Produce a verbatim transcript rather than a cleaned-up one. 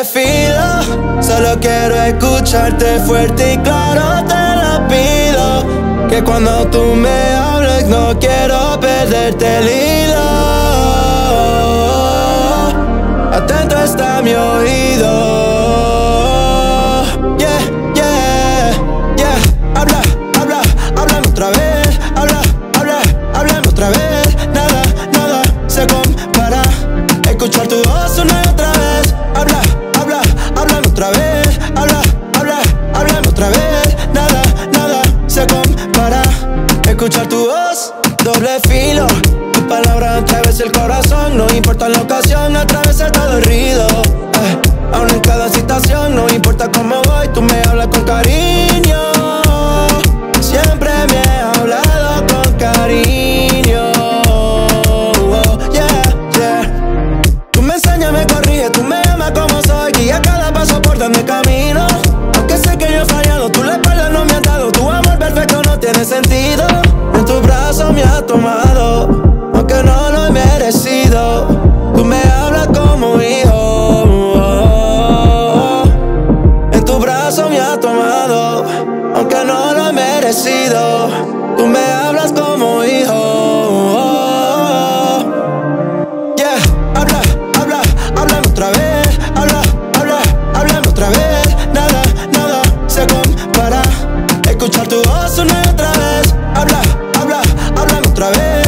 doble filo. Solo quiero escucharte fuerte y claro, te lo pido. Que cuando tú me hables no quiero perderte el hilo. Atento está mi oído. Yeah, yeah, yeah. Habla, habla, háblame otra vez. Habla, habla, háblame otra vez. Nada, nada se compara. Escuchar tu voz una y otra vez. Habla, habla, háblame otra vez. Habla, habla, háblame otra vez. Nada, nada se compara. Escuchar tu voz, doble filo. Tu palabra atraviesa el corazón. No importa la ocasión, atraviesa todo el ruido. eh, Aún en cada situación, no importa cómo voy, tú me hablas con cariño. Siempre me has hablado con cariño. Oh, yeah, yeah. Tú me enseñas, me corriges, tú me amas como soy. Guía cada paso por donde camino. Aunque sé que yo he fallado, tú la espalda no me has dado. Tu amor perfecto no tiene sentido. En tus brazos me has tomado, aunque no lo he merecido. Tú me hablas como hijo. En tus brazos me has tomado, aunque no lo he merecido. Tú me hablas como hijo. Yeah, habla, habla, háblame otra vez. Habla, habla, háblame otra vez. Nada, nada se compara. Escuchar tu voz una y otra vez. Habla, habla, háblame otra vez.